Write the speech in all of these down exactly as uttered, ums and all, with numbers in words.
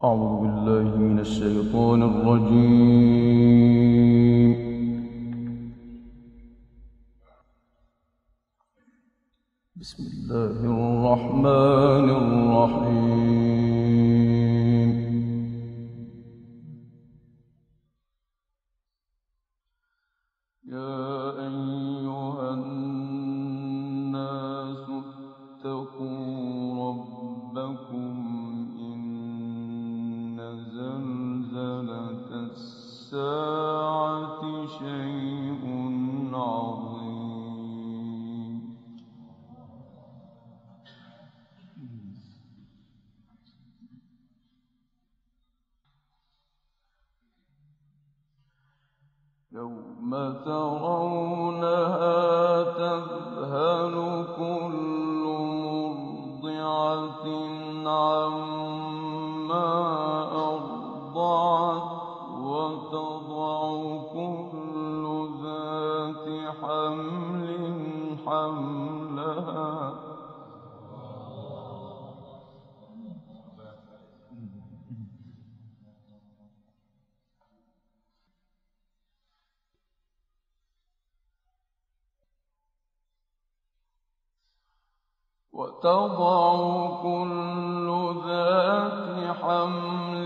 أعوذ بالله من الشيطان الرجيم. بسم الله الرحمن الرحيم. يا أيها الناس اتقوا ربكم إن زلزلة الساعة شيء عظيم. يوم ترونها تذهل كل مرضعة عما أرضعت وتضع كل ذات حمل حملها وتضع كل ذات حمل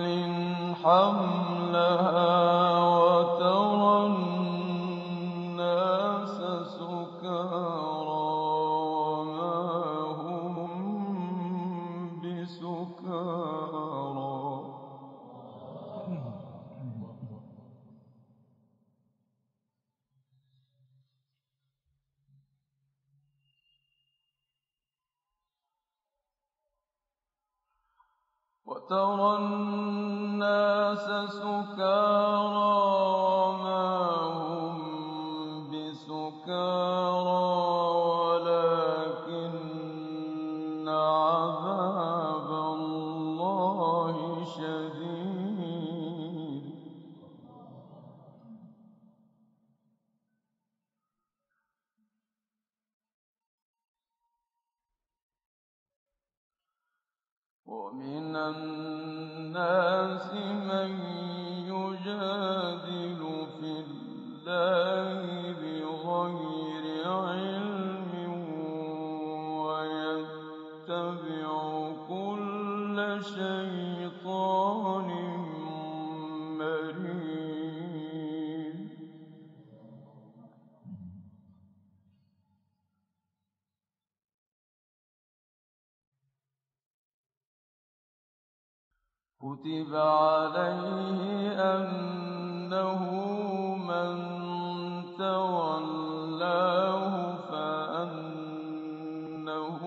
حملها وترى الناس سكارى وما هم بسكارى وترى الناس سكارى وما هم بسكارى ولكن عذاب الله شديد. ومن الناس من يجادل في الله بغير علم ويتبع كل شيطان مريد. كتب عليه أنه من تولاه فأنه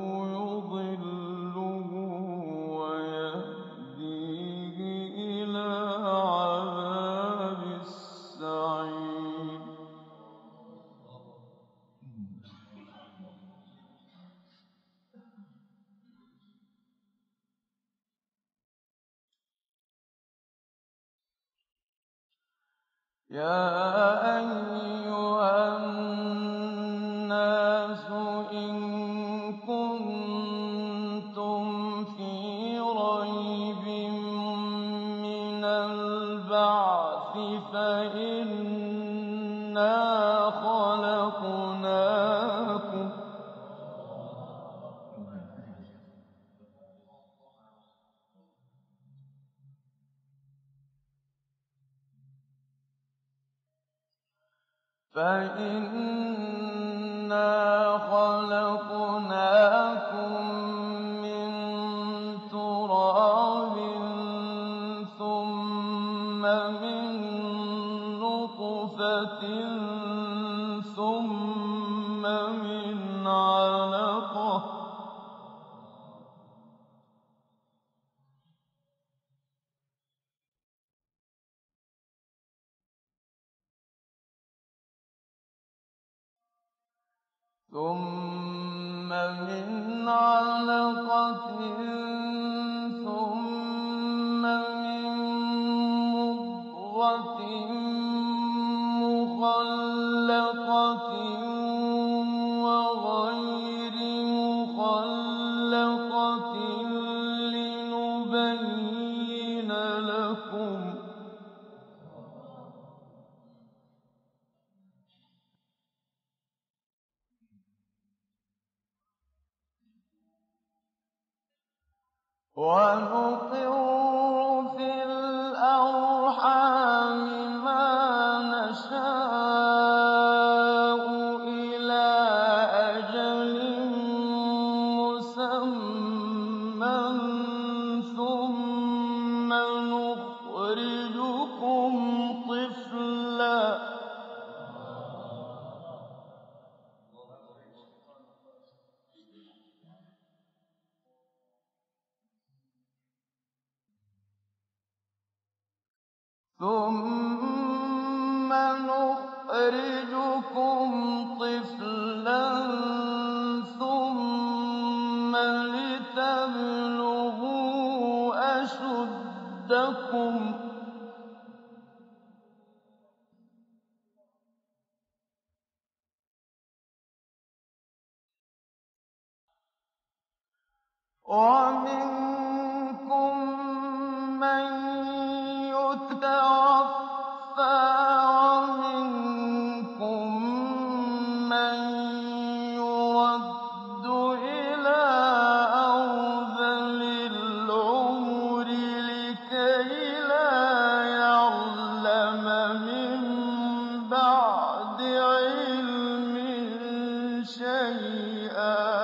يضله ويهديه إلى عذاب السعير. يا أيها الناس إن كنتم في ريب من البعث فإنا خلقناكم فإنا خلقناكم من تراب ثم من نطفة ثم من علقة ثم من علقة ثم من مضغة مخلقة وغير مخلقة لنبين وَنُقِرُّ فِي الْأَرْحَامِ مَا نَشَاءُ إِلَىٰ أَجَلٍ مُّسَمًّى ثُمَّ نُخْرِجُكُمْ طِفْلًا ثُمَّ نُخْرِجُكُمْ طِفْلًا ثُمَّ لِتَبْلُغُوا أَشُدَّكُمْ ۖ وَمِنكُم مَّن يُتَوَفَّىٰ وَمِنكُم مَّن يُرَدُّ إِلَىٰ أَرْذَلِ الْعُمُرِ لِكَيْلَا يَعْلَمَ مِن بَعْدِ عِلْمٍ شَيْئًا ۚ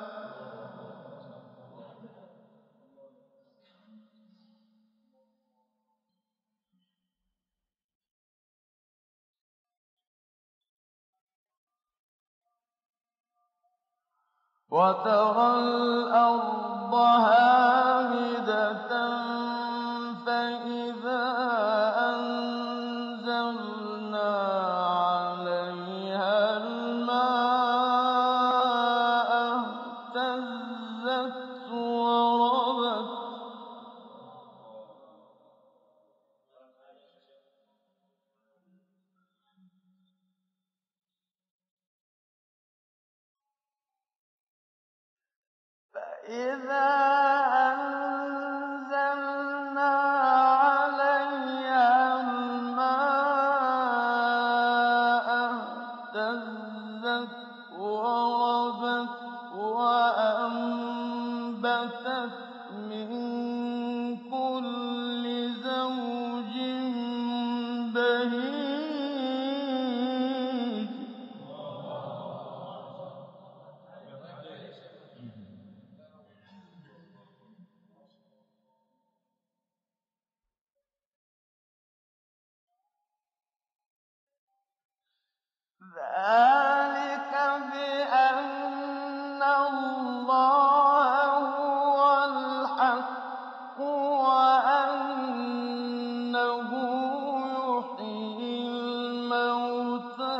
وَتَرَى الْأَرْضَ هَامِدَةً فَإِذَا أَنزَلْنَا عَلَيْهَا الْمَاءَ اهْتَزَّتْ وَرَبَتْ ۚ فَإِذَا أَنزَلْنَا عَلَيْهَا الْمَاءَ اهْتَزَّتْ وَرَبَتْ وَأَنبَتَتْ مِن كُلِّ زَوْجٍ بَهِيجٍ ذَٰلِكَ بِأَنَّ اللَّهَ هُوَ الْحَقُّ وَأَنَّهُ يُحْيِي الْمَوْتَىٰ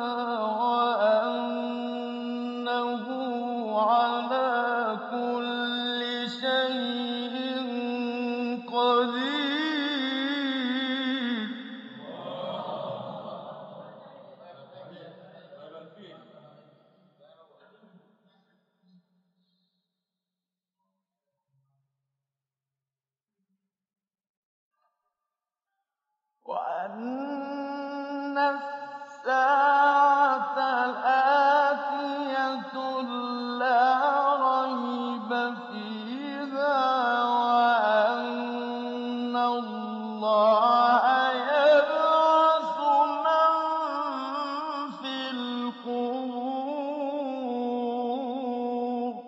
وَأَنَّهُ عَلَىٰ كُلِّ شَيْءٍ قَدِيرٌ وَأَنَّ السَّاعَةَ آتِيَةٌ لَّا رَيْبَ فِيهَا وَأَنَّ اللَّهَ يَبْعَثُ مَن فِي الْقُبُورِ ۚ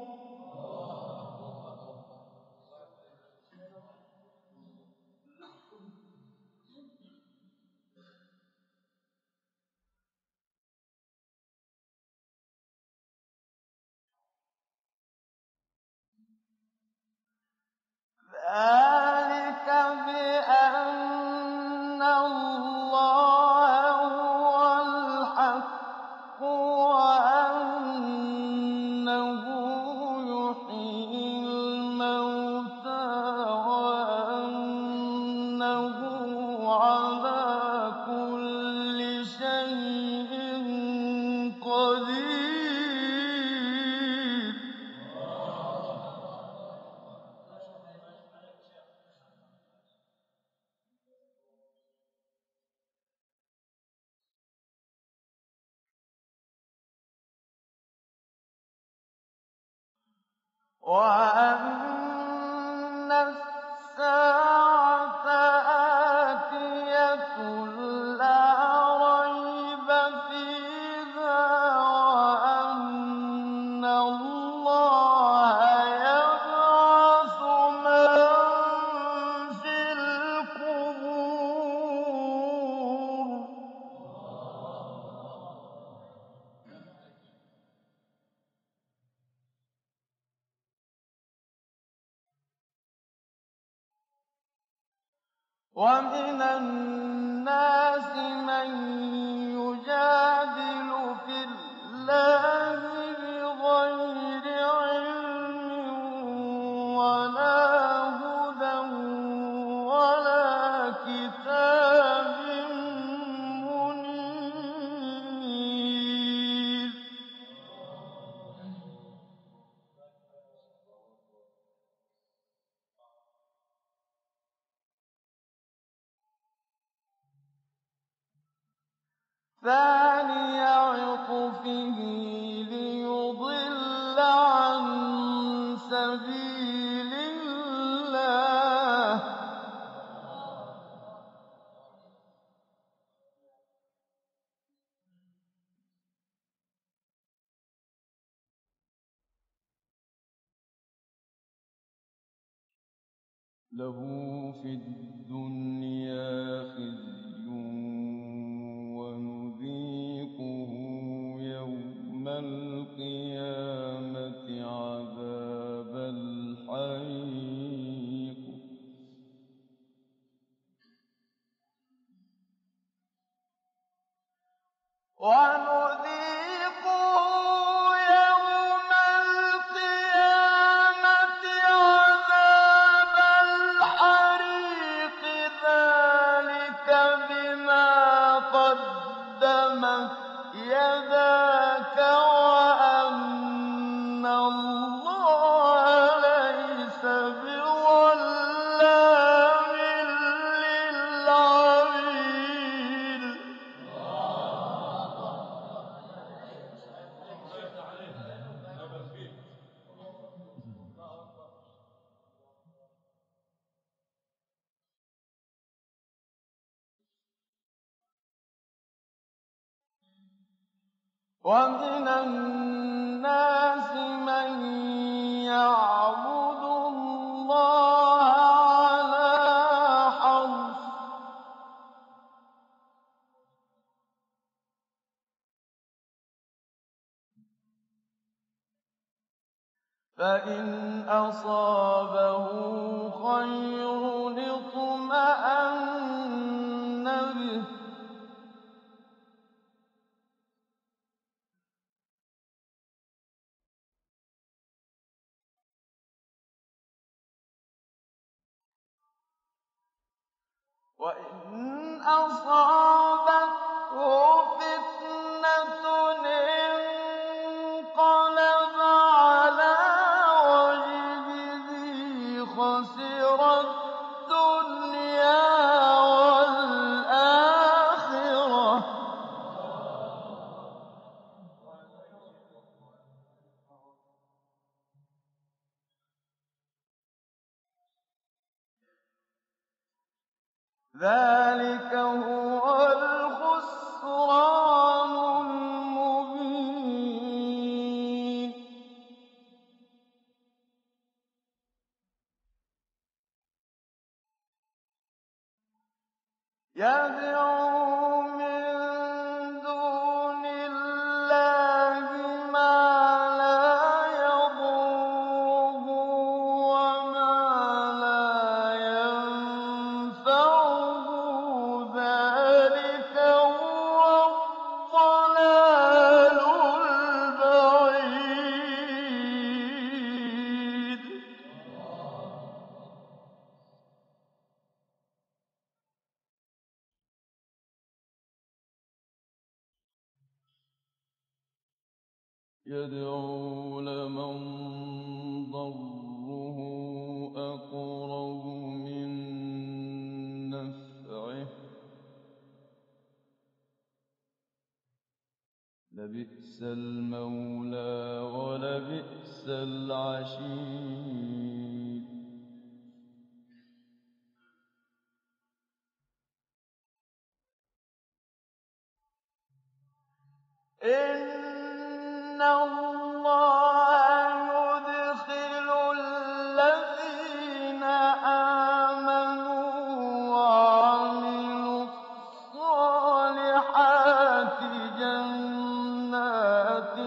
ذَٰلِكَ بِأَنَّ اللَّهَ هُوَ الْحَقُّ وَأَنَّهُ يُحْيِي الْمَوْتَىٰ وَأَنَّهُ عَلَىٰ كُلِّ شَيْءٍ قَدِيرٌ وَأَنَّ السَّاعَةَ آتِيَةٌ لَّا رَيْبَ فِيهَا وَأَنَّ اللَّهَ يَبْعَثُ مَن فِي الْقُبُورِ وَمِنَ النَّاسِ مَن يُجَادِلُ فِي اللَّهِ بِغَيْرِ عِلْمٍ وَلَا هُدًى وَلَا كِتَابٍ مُّنِيرٍ ثَانِيَ عِطْفِهِ لِيُضِلَّ عَن سَبِيلِ اللَّهِ ۖ لَهُ فِي الدُّنْيَا خِزْيٌ وَنُذِيقُهُ يَوْمَ الْقِيَامَةِ عَذَابَ الْحَرِيقِ وَنُذِيقُهُ يَوْمَ الْقِيَامَةِ عَذَابَ الْحَرِيقِ ذَٰلِكَ بِمَا قَدَّمَتْ يَدَاكَ وَأَنَّ اللَّهَ لَيْسَ بِظَلَّامٍ لِّلْعَبِيدِ وَمِنَ النَّاسِ مَن يَعْبُدُ اللَّهَ عَلَىٰ حَرْفٍ ۖ فَإِنْ أَصَابَهُ خَيْرٌ اطْمَأَنَّ بِهِ ۖ وَإِنْ أَصَابَتْهُ فِتْنَةٌ انقَلَبَ عَلَىٰ وَجْهِهِ خَسِرَ الدُّنْيَا وَالْآخِرَةَ ۚ ذَٰلِكَ هُوَ الْخُسْرَانُ الْمُبِينُ يَدْعُو مِن دُونِ اللَّهِ مَا لَا يَضُرُّهُ وَمَا لَا يَنفَعُهُ ۚ ذَٰلِكَ هُوَ الضَّلَالُ الْبَعِيدُ يَدْعُو لَمَن ضَرُّهُ أَقْرَبُ مِن نَّفْعِهِ ۚ لَبِئْسَ الْمَوْلَىٰ وَلَبِئْسَ الْعَشِيرُ إِنَّ اللَّهَ يُدْخِلُ الَّذِينَ آمَنُوا وَعَمِلُوا الصَّالِحَاتِ جَنَّاتٍ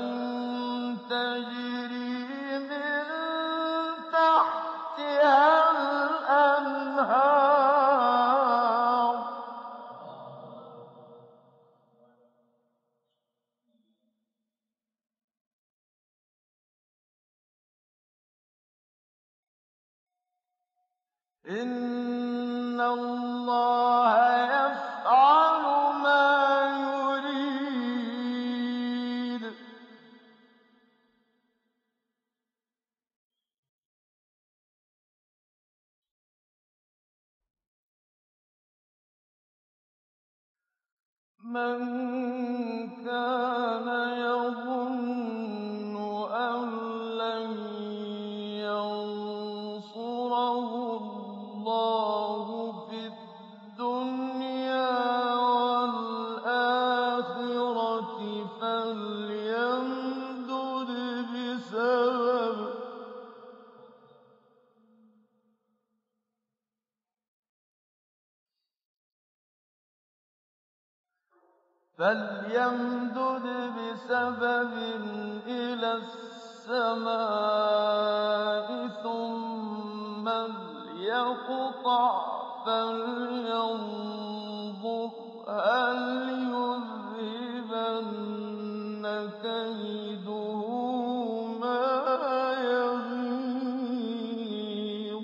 تَجْرِي مِن تَحْتِهَا الْأَنْهَارُ ۚ إِنَّ اللَّهَ يَفْعَلُ مَا يُرِيدُ. مَن كَانَ يَظُنُّ أَن لَّن يَنصُرَهُ اللَّهُ فِي الدُّنْيَا وَالْآخِرَةِ فَلْيَمْدُدْ بِسَبَبٍ فَلْيَمْدُدْ بِسَبَبٍ إِلَى السَّمَاءِ ثُمَّ لْيَقْطَعْ فَلْيَنظُرْ هَلْ يُذْهِبَنَّ كَيْدُهُ مَا يَغِيظُ.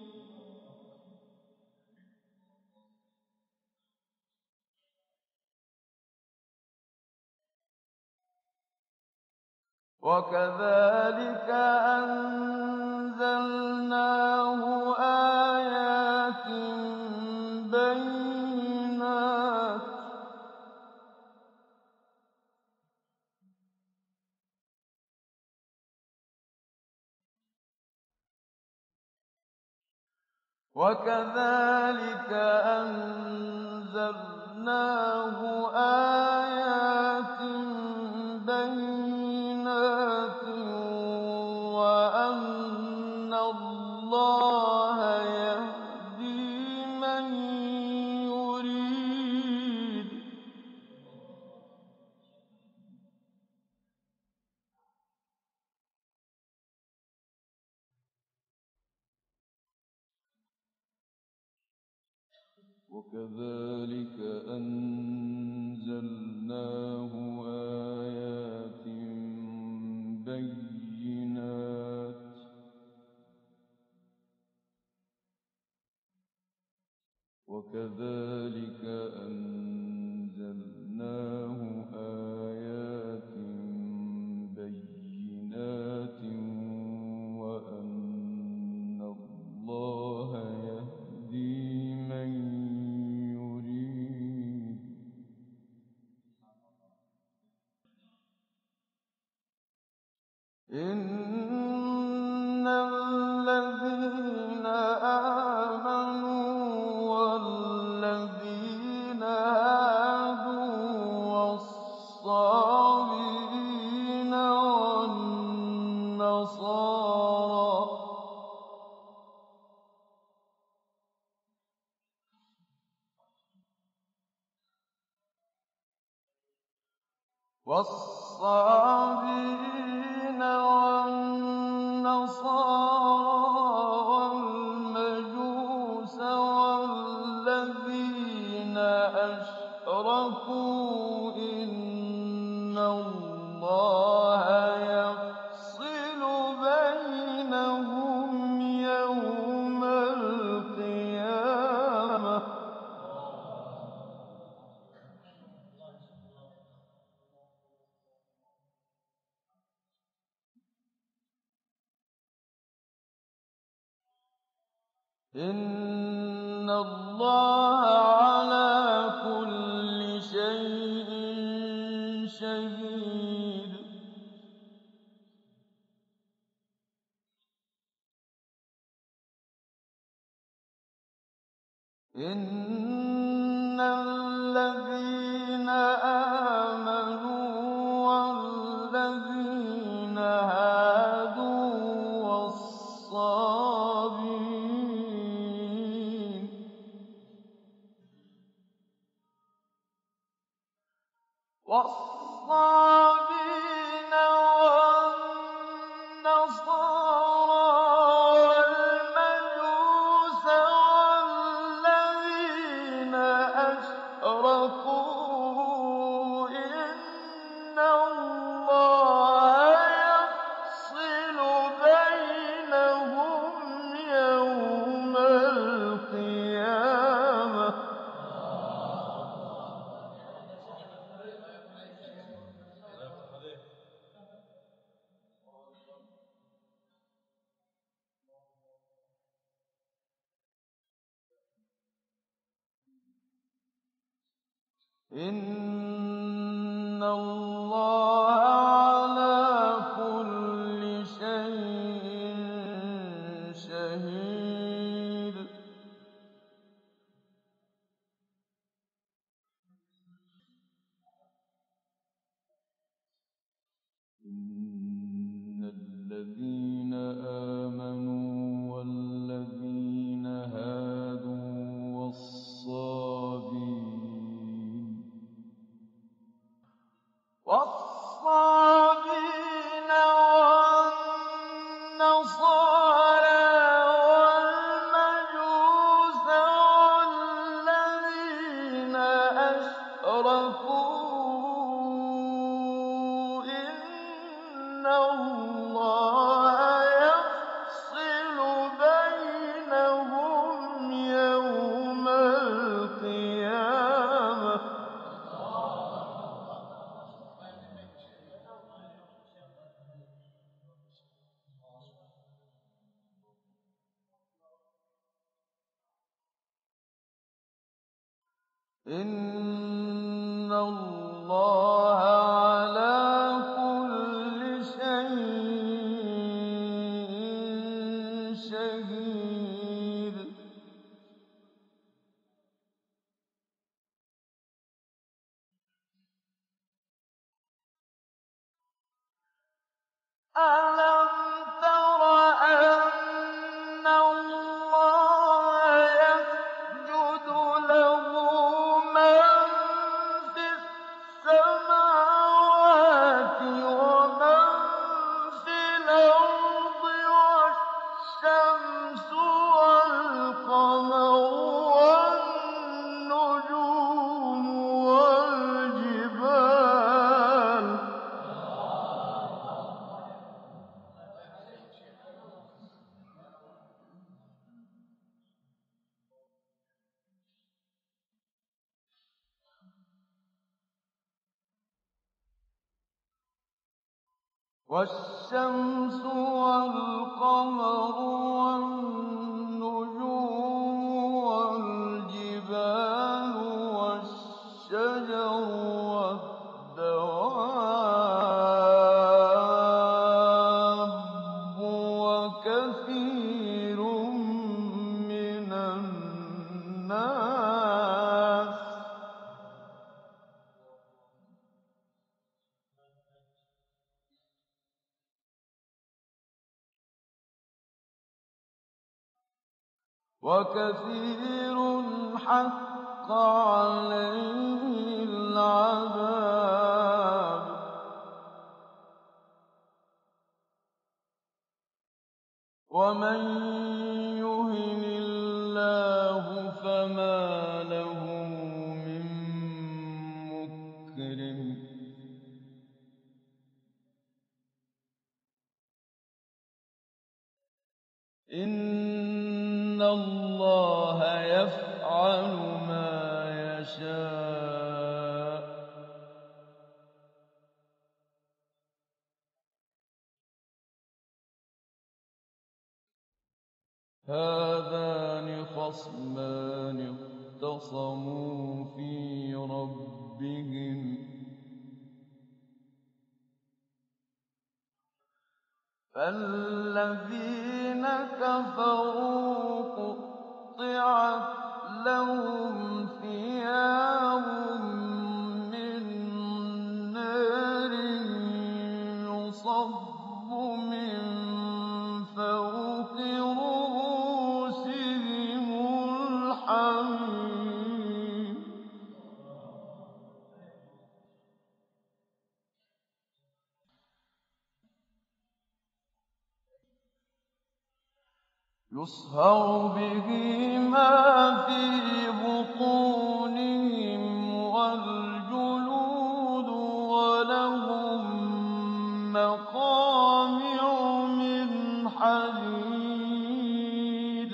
وَكَذَٰلِكَ أَنزَلْنَاهُ آيَاتٍ بَيِّنَاتٍ ۚ وَكَذَٰلِكَ أَنزَلْنَاهُ آيَاتٍ بَيِّنَاتٍ وَأَنَّ اللَّهَ يَهْدِي مَن يُرِيدُ. وَكَذَٰلِكَ أَنزَلْنَاهُ آيَاتٍ بَيِّنَاتٍ ۚ وَكَذَٰلِكَ أَنزَلْنَاهُ آيَاتٍ بَيِّنَاتٍ وَأَنَّ اللَّهَ يَهْدِي مَن يُرِيدُ. إِنَّ الَّذِينَ آمَنُوا وَالَّذِينَ هَادُوا وَالصَّابِئِينَ وَالنَّصَارَىٰ وَالْمَجُوسَ وَالَّذِينَ أَشْرَكُوا إِنَّ اللَّهَ يَفْصِلُ بَيْنَهُمْ يَوْمَ الْقِيَامَةِ ۚ إِنَّ اللَّهَ عَلَىٰ كُلِّ شَيْءٍ شَهِيدٌ. إِنَّ الَّذِينَ آمَنُوا وَالصَّابِئِينَ وَالنَّصَارَىٰ وَالْمَجُوسَ وَالَّذِينَ أَشْرَكُوا إِنَّ اللَّهَ يَفْصِلُ بَيْنَهُمْ يَوْمَ الْقِيَامَةِ ۚ إِنَّ اللَّهَ عَلَىٰ كُلِّ شَيْءٍ شَهِيدٌ. إِنَّ الَّذِينَ آمَنُوا وَالَّذِينَ هَادُوا وَالصَّابِئِينَ وَالنَّصَارَىٰ وَالْمَجُوسَ وَالَّذِينَ أَشْرَكُوا إِنَّ اللَّهَ يَفْصِلُ بَيْنَهُمْ يَوْمَ الْقِيَامَةِ ۚ إِنَّ اللَّهَ عَلَىٰ كُلِّ شَيْءٍ شَهِيدٌ. أَلَمْ تَرَ أَنَّ اللَّهَ يَسْجُدُ لَهُ مَن فِي السَّمَاوَاتِ وَمَن فِي الْأَرْضِ وَالشَّمْسُ وَالْقَمَرُ وَالنُّجُومُ وَالْجِبَالُ وَالشَّمْسُ وَالْقَمَرُ وَالنُّجُومُ وَالْجِبَالُ وَالشَّجَرُ وَالدَّوَابُّ وَكَثِيرٌ مِّنَ النَّاسِ ۖ وَكَثِيرٌ حَقَّ عَلَيْهِ الْعَذَابُ ۗ وَمَن يُهِنِ اللَّهُ فَمَا لَهُ مِن مُّكْرِمٍ ۚ إِنَّ اللَّهَ يَفْعَلُ مَا يَشَاءُ ۩هَٰذَانِ خَصْمَانِ اخْتَصَمُوا فِي رَبِّهِمْ ۖ فَالَّذِينَ كَفَرُوا قُطِّعَتْ لَهُمْ ثِيَابٌ مِّن نَّارٍ يُصَبُّ مِن فَوْقِ رُءُوسِهِمُ الْحَمِيمُ يُصْهَرُ بِهِ مَا فِي بُطُونِهِمْ وَالْجُلُودُ وَلَهُم مَّقَامِعُ مِنْ حَدِيدٍ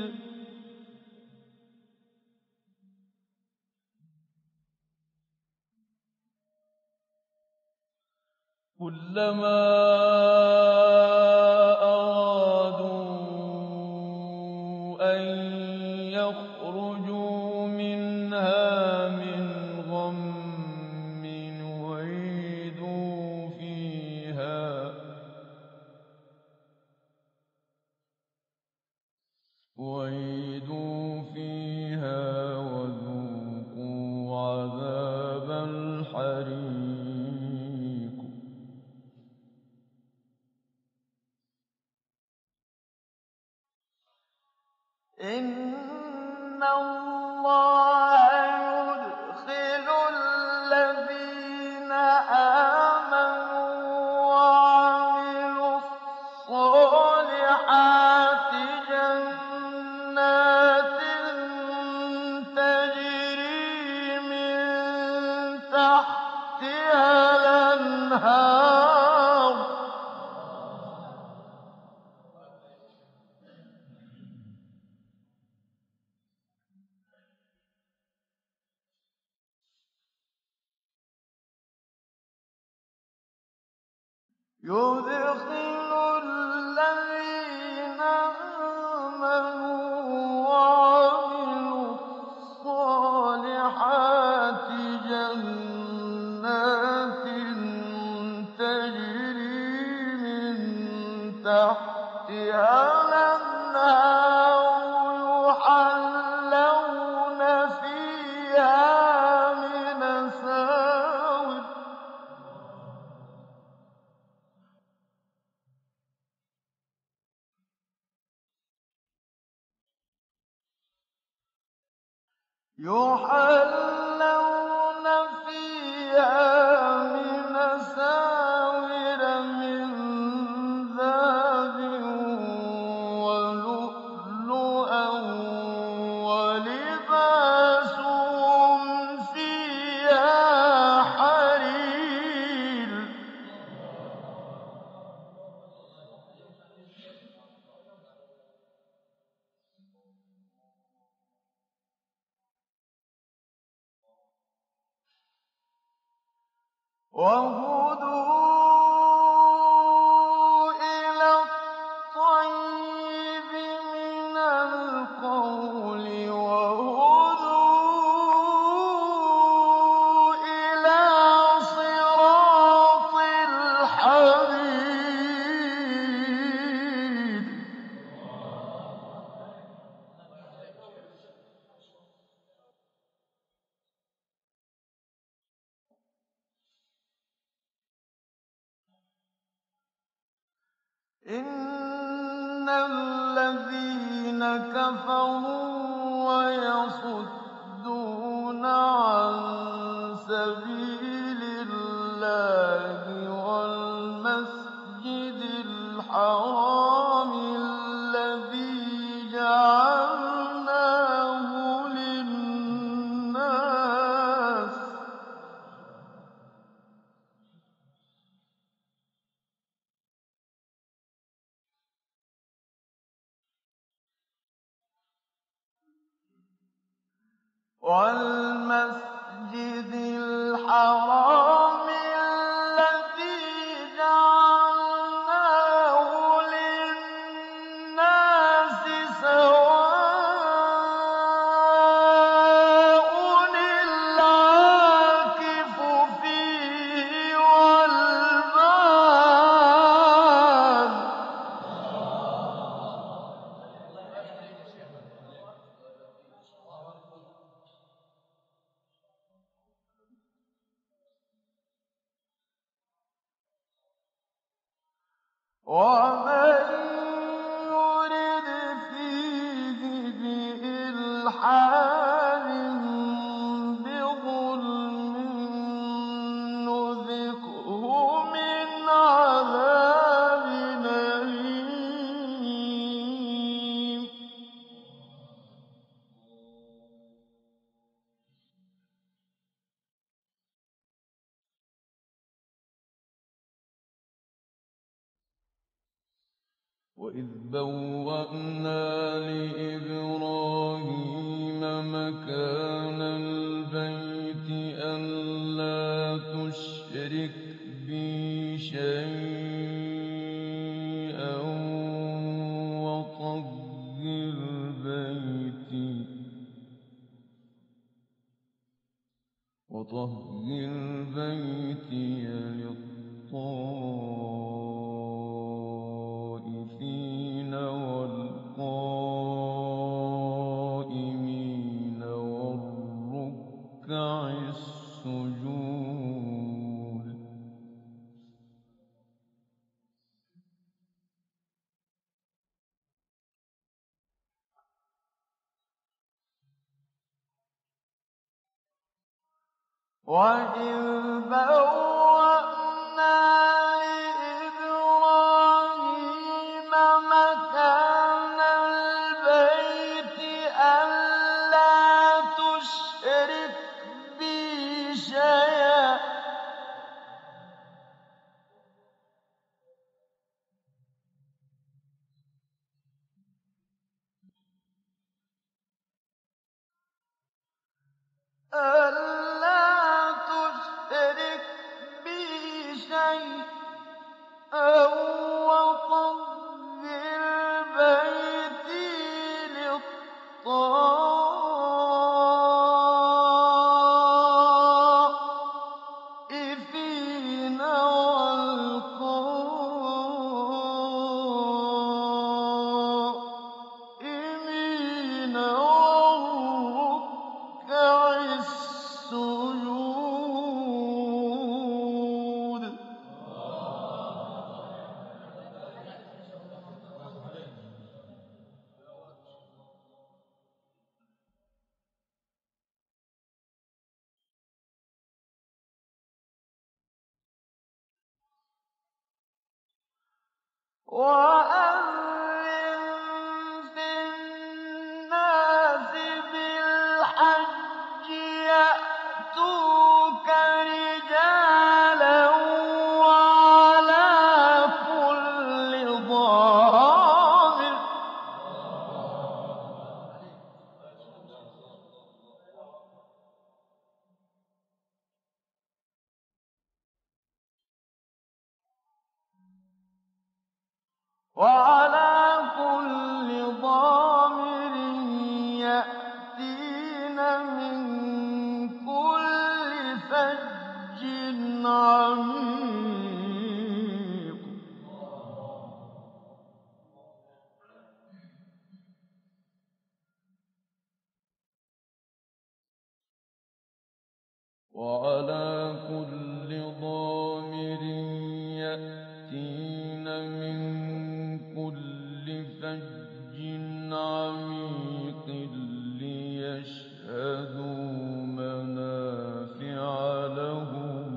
كُلَّمَا أَرَادُوا أَن يَخْرُجُوا مِنْهَا مِنْ غَمٍّ أُعِيدُوا فِيهَا أُعِيدُوا فِيهَا وَذُوقُوا عَذَابَ الْحَرِيقِ إِنَّ اللَّهَ يُدْخِلُ الَّذِينَ آمَنُوا وَعَمِلُوا الصَّالِحَاتِ جَنَّاتٍ تَجْرِي مِن تَحْتِهَا الْأَنْهَارُ يُدْخِلُ الَّذِينَ آمَنُوا وَعَمِلُوا الصَّالِحَاتِ جَنَّاتٍ تَجْرِي مِن تَحْتِهَا الْأَنْهَارُ يُحَلَّوْنَ فِيهَا مِنْ أَسَاوِرَ يُحَلَّوْنَ فِيهَا مِنْ أَسَاوِرَ مِن ذَهَبٍ وَلُؤْلُؤًا وَلِبَاسُهُمْ فِيهَا حَرِيرٌ وَهُدُوا إِلَى الطَّيِّبِ مِنَ الْقَوْلِ وَهُدُوا إِلَىٰ صِرَاطِ الْحَمِيدِ إِنَّ الَّذِينَ كَفَرُوا وَيَصُدُّونَ عَن سَبِيلِ اللَّهِ وَالْمَسْجِدِ الْحَرَامِ الَّذِي جَعَلْنَاهُ لِلنَّاسِ وَالْمَسْجِدِ الْحَرَامِ الَّذِي جَعَلْنَاهُ لِلنَّاسِ سَوَاءٌ الْعَاكِفُ فِيهِ وَالْبَادِ ۚ وَمَن يُرِدْ فِيهِ بِإِلْحَادٍ بِظُلْمٍ نُّذِقْهُ مِنْ عَذَابٍ أَلِيمٍ وإذ بوأنا لإبراهيم مكان البيت ألا تشرك بي شيئا وطهر بيتي وطهر بيتي للطائفين والقائمين والركع السجود. وَإِذْ بَوَّأْنَا لِإِبْرَاهِيمَ مَكَانَ الْبَيْتِ أَلَّا تُشْرِكْ بِي شَيْئًا أَلَّا تُشْرِكْ بِي شَيْئًا وَطَهِّرْ بَيْتِي لِلطَّائِفِينَ والقائمين والركع السجود. وَأَذِّن فِي النَّاسِ بِالْحَجِّ يَأْتُوكَ رِجَالًا وَعَلَىٰ كُلِّ ضَامِرٍ وَعَلَىٰ كُلِّ ضَامِرٍ يَأْتِينَ مِن كُلِّ فَجٍّ عَمِيقٍ. وَعَلَىٰ كُلِّ ضَامِرٍ يَأْتِينَ مِن كُلِّ فَجٍّ عَمِيقٍ لِّيَشْهَدُوا مَنَافِعَ لَهُمْ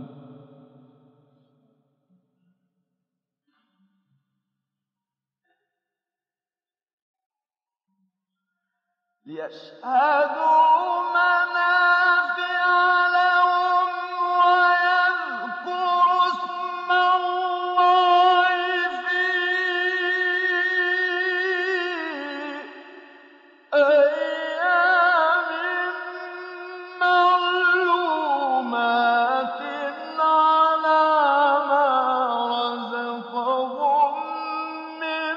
وَيَذْكُرُوا اسْمَ اللَّهِ فِي أَيَّامٍ مَّعْلُومَاتٍ عَلَىٰ مَا رَزَقَهُم مِّن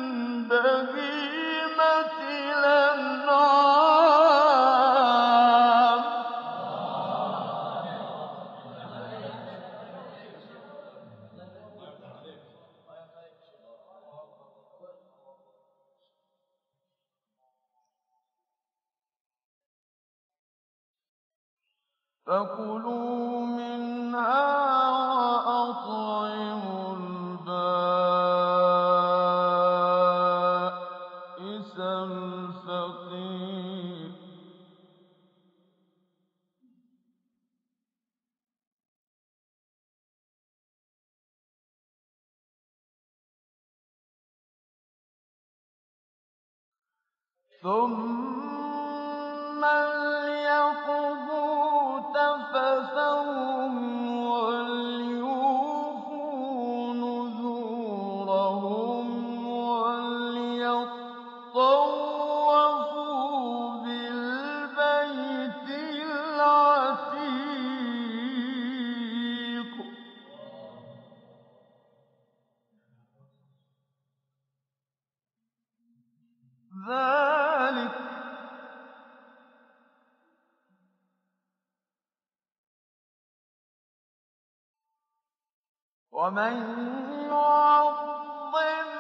بَهِيمَةِ الْأَنْعَامِ. فَكُلُوا مِنْهَا وَأَطْعِمُوا الْبَائِسَ الْفَقِيرَ. ثُمَّ لْيَقْضُوا تَفَثَهُمْ وَلْيُوفُوا نُذُورَهُمْ ومن يعظم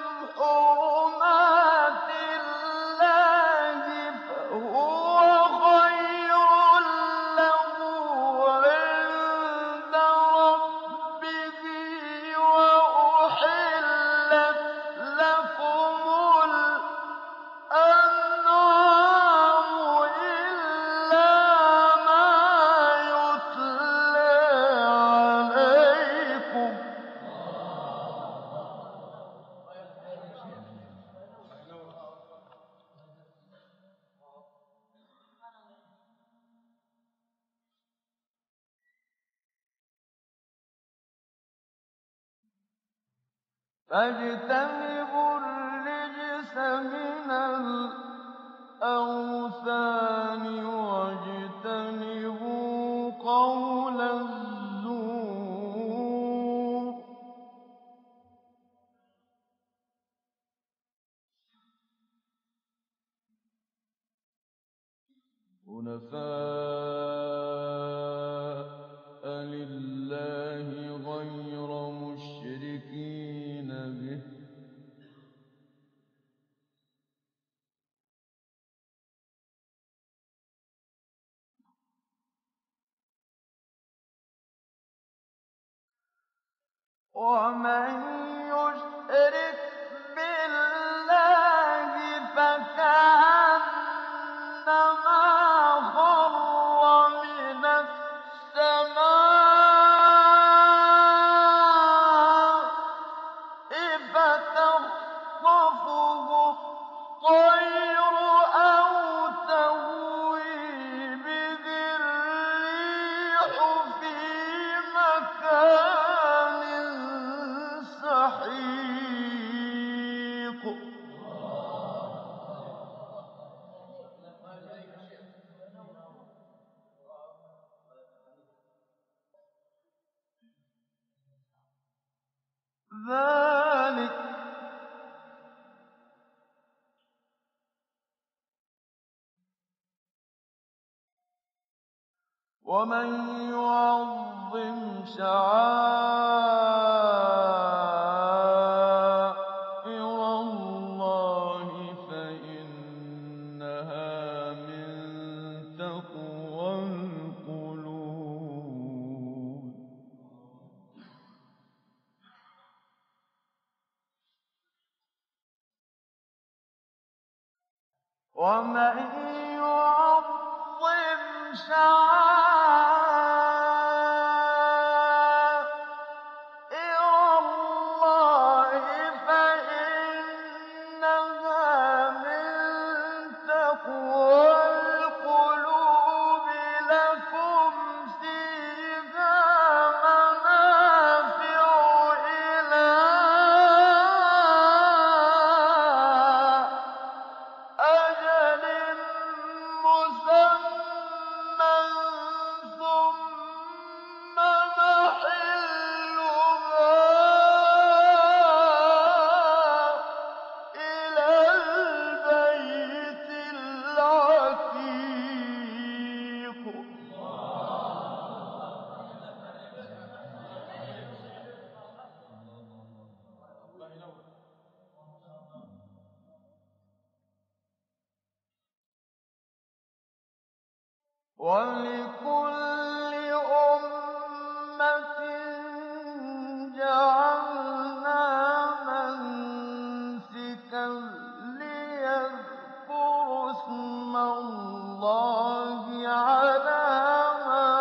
حرمات الله فهو خير له عند ربه وأحلت لكم الأنعام إلا ما يتلى عليكم فاجتنبوا الرجس من الأوثان واجتنبوا قول الزور حنفاء لله غير مشركين به ومن يشرك بالله فكأنما خر من السماء فتخطفه الطير أو تهوي به الريح في مكان سحيق ذلك ومن يعظم شعائر الله فإنها من تقوى القلوب ومن يعظم شعائر الله فإنها من تقوى القلوب لكم فيها منافع إلى أجل مسمى ثم محلها إلى البيت العتيق ولكل أمة جعلنا منسكا ليذكروا اسم الله على ما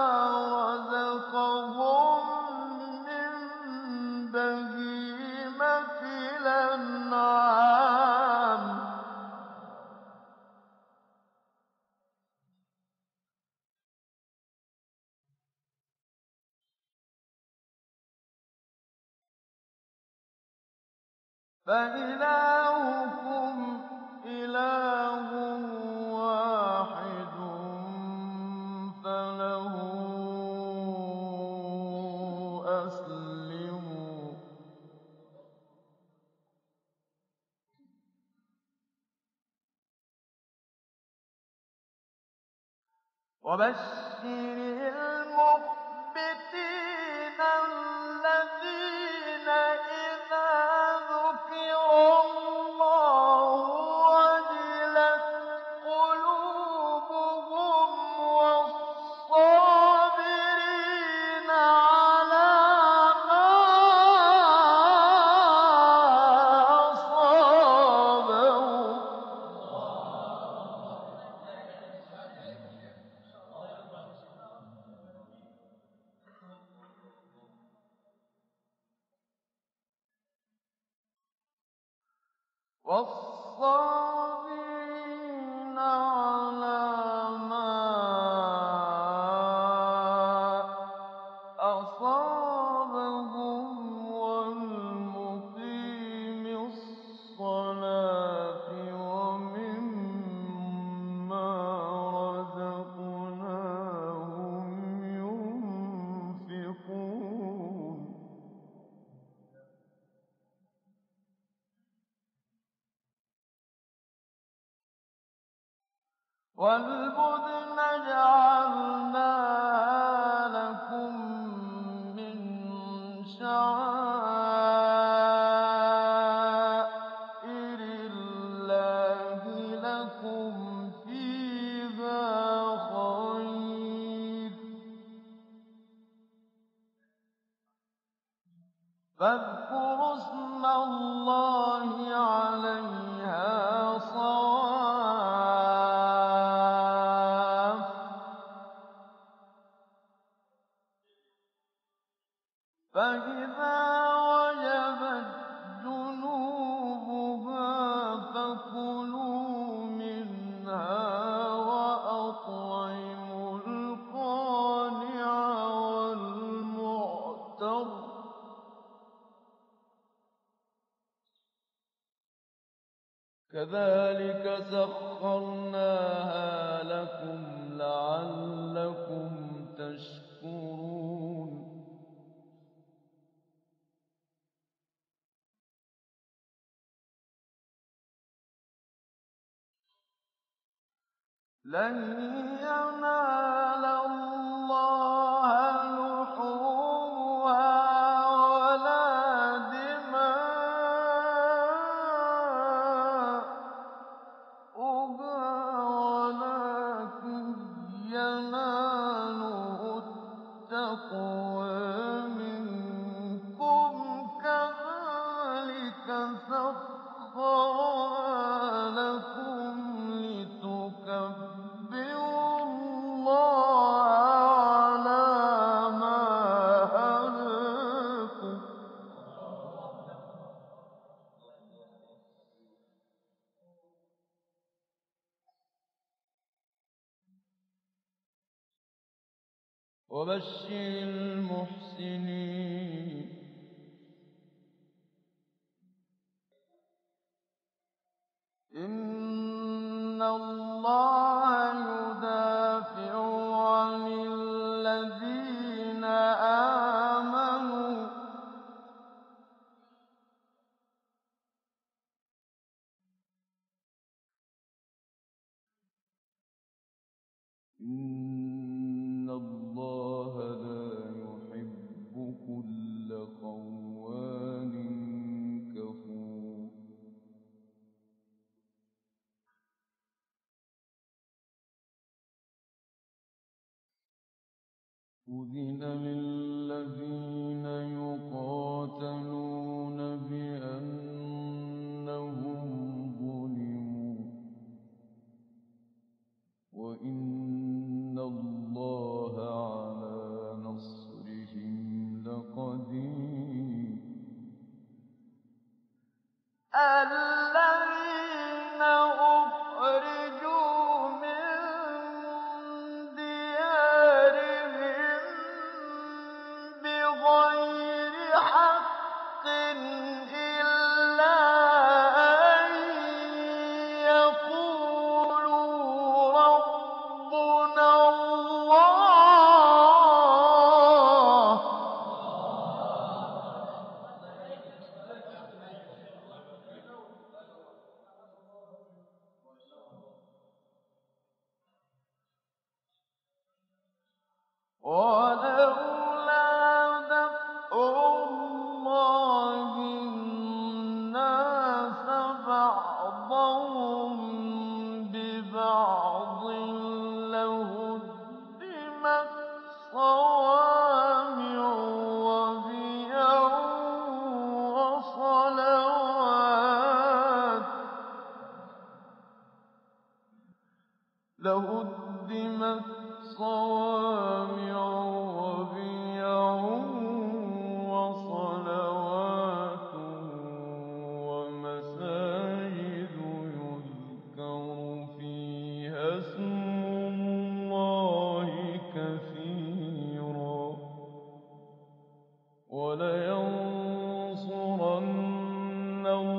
رزقهم من بهيمة الأنعام فإلهكم إله واحد فله أسلموا وبشر المخبتين الذين وَالصَّابِرِينَ عَلَىٰ مَا أَصَابَهُمْ وَالْمُقِيمِ الصَّلَاةِ وَمِمَّا رَزَقْنَاهُمْ يُنفِقُونَ وَالْبُدْنَ جَعَلْنَاهَا لَكُم مِّنْ شَعَائِرِ اللَّهِ لَكُمْ فِيهَا خَيْرٌ ۖ فاذكروا اسْمَ اللَّهِ عَلَيْهَا صَوَافَّ ۖ فَإِذَا وَجَبَتْ جُنُوبُهَا فَكُلُوا مِنْهَا وَأَطْعِمُوا الْقَانِعَ وَالْمُعْتَرَّ ۚ كَذَٰلِكَ سَخَّرْنَاهَا لَكُمْ لَعَلَّكُمْ تَشْكُرُونَ لَن يَنَالَ اللَّهَ لُحُومُهَا وَلَا دِمَاؤُهَا وَلَٰكِن يَنَالُهُ التَّقْوَىٰ مِنكُمْ ۚ كَذَٰلِكَ سَخَّرَهَا لَكُمْ لِتُكَبِّرُوا اللَّهَ عَلَىٰ مَا هَدَاكُمْ وَبَشِّرِ الْمُحْسِنِينَ إِنَّ اللَّهَ يُدَافِعُ عَنِ الَّذِينَ آمَنُوا ۗ إِنَّ اللَّهَ لَا يُحِبُّ كُلَّ خَوَّانٍ كَفُورٍ أُذِنَ لِلَّذِينَ يُقَاتَلُونَ بِأَنَّهُمْ ظُلِمُوا ۚ وَإِنَّ اللَّهَ عَلَىٰ نَصْرِهِمْ لَقَدِيرٌ الَّذِينَ أُخْرِجُوا مِن دِيَارِهِم بِغَيْرِ حَقٍّ إِلَّا أَن يَقُولُوا رَبُّنَا اللَّهُ ۗ وَلَوْلَا دَفْعُ اللَّهِ النَّاسَ بَعْضَهُم بِبَعْضٍ لَّهُدِّمَتْ صَوَامِعُ وَبِيَعٌ وَصَلَوَاتٌ لَهُدِّمَتْ صَوَامِعُ وَبِيَعٌ وَصَلَوَاتٌ وَمَسَاجِدُ اللَّهَ